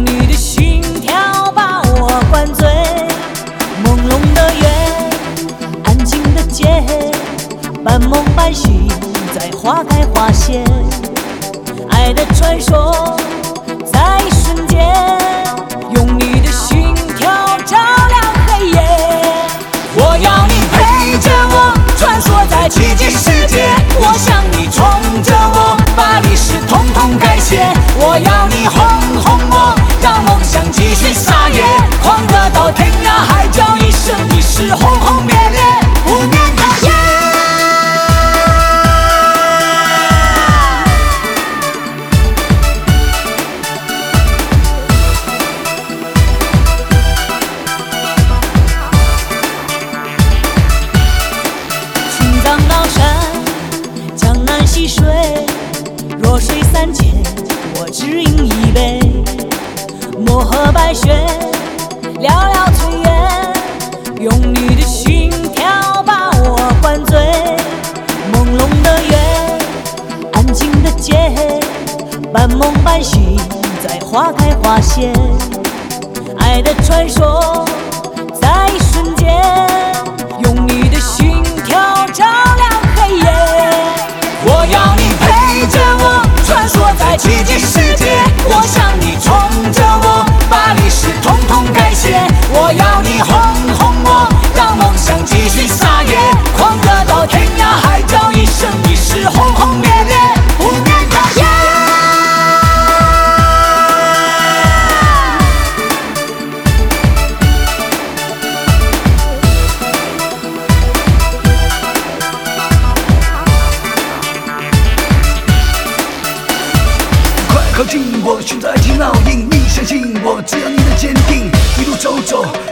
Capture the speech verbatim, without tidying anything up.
用你的心跳把我灌醉。朦胧的月，安静的街，半梦半醒，在花开花谢。爱的传说在瞬间，用你的心跳照亮黑夜。我要你陪着我穿梭在奇迹世界，我想你宠着我，把历史统统改写。我要你哄哄我，让梦想继续撒野，狂热到天涯海角，一生一世轰轰烈烈，不眠的夜。青藏高山，江南溪水，弱水三千，我只饮一杯。漠河白雪，寥寥炊烟，用你的心跳把我灌醉。朦胧的月，安静的街，半梦半醒，在花开花谢。爱的传说在瞬间，用你的心跳照亮黑夜。我要你陪着我穿梭在奇迹世界，我想你宠着我，把历史统统改写。我要你哄哄我，让梦想继续撒野，狂热到天涯海角，一生一世轰轰烈烈，不眠的夜。 靠近我，寻找爱情烙印。你相信我，只要你能坚定，一路走走，